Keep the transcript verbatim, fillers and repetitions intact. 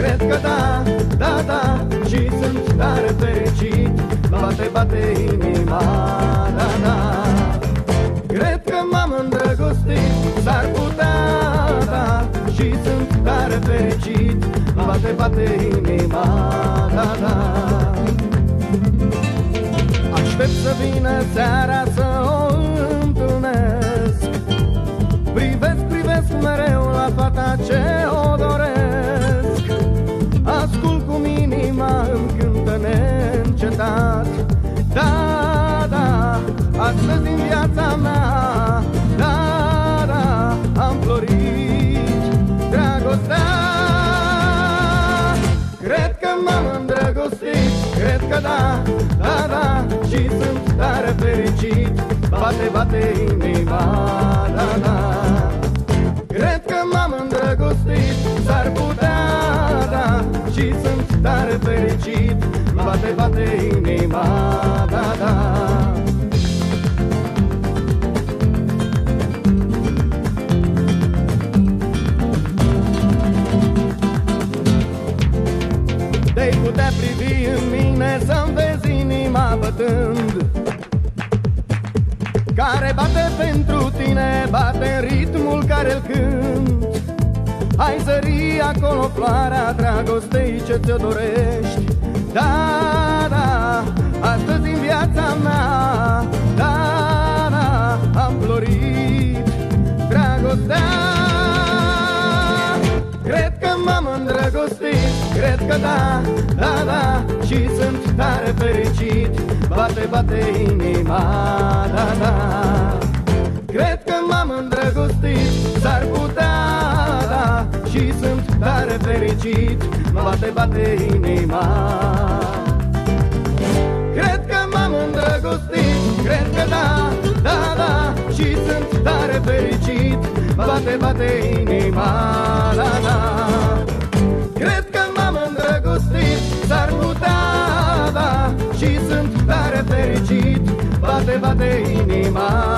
cred că da, da, da, și sunt tare fericit. Bate, bate inima, da, da. Cred că m-am îndrăgostit, s-ar putea, da, și sunt tare fericit. Bate, bate inima, da, da. Aștept să vină seara să o întâlnesc. Privesc, privesc mereu la fata ce o doresc. Ascult cum inima îmi cântă neîncetat. Da, da, astăzi în viața mea, da, da, am florit dragostea. Cred că m-am îndrăgostit, cred că da, da, da, și sunt tare fericit. Bate, bate inima, da, da. Cred că m-am îndrăgostit, s-ar putea, da, și sunt tare fericit. Bate, bate inima, da, da. Te-ai putea privi în mine să-mi vezi inima bătând, care bate pentru tine, bate în ritmul care-l cânt. Ai zări acolo floarea dragostei ce ți-o dorești. Da, da, astăzi în viața mea, da, da, am florit dragostea. Cred că m-am îndrăgostit, cred că da, da, da, și sunt tare fericit. Bate, bate inima, da, da. Cred că m-am îndrăgostit, s-ar putea, da, și sunt tare fericit. Bate, bate inima. Cred că m-am îndrăgostit, cred că da, da, da, și sunt tare fericit. Bate, bate inima, da, da. Cred că m-am îndrăgostit, s-ar putea, da, și sunt tare fericit. Bate, bate inima.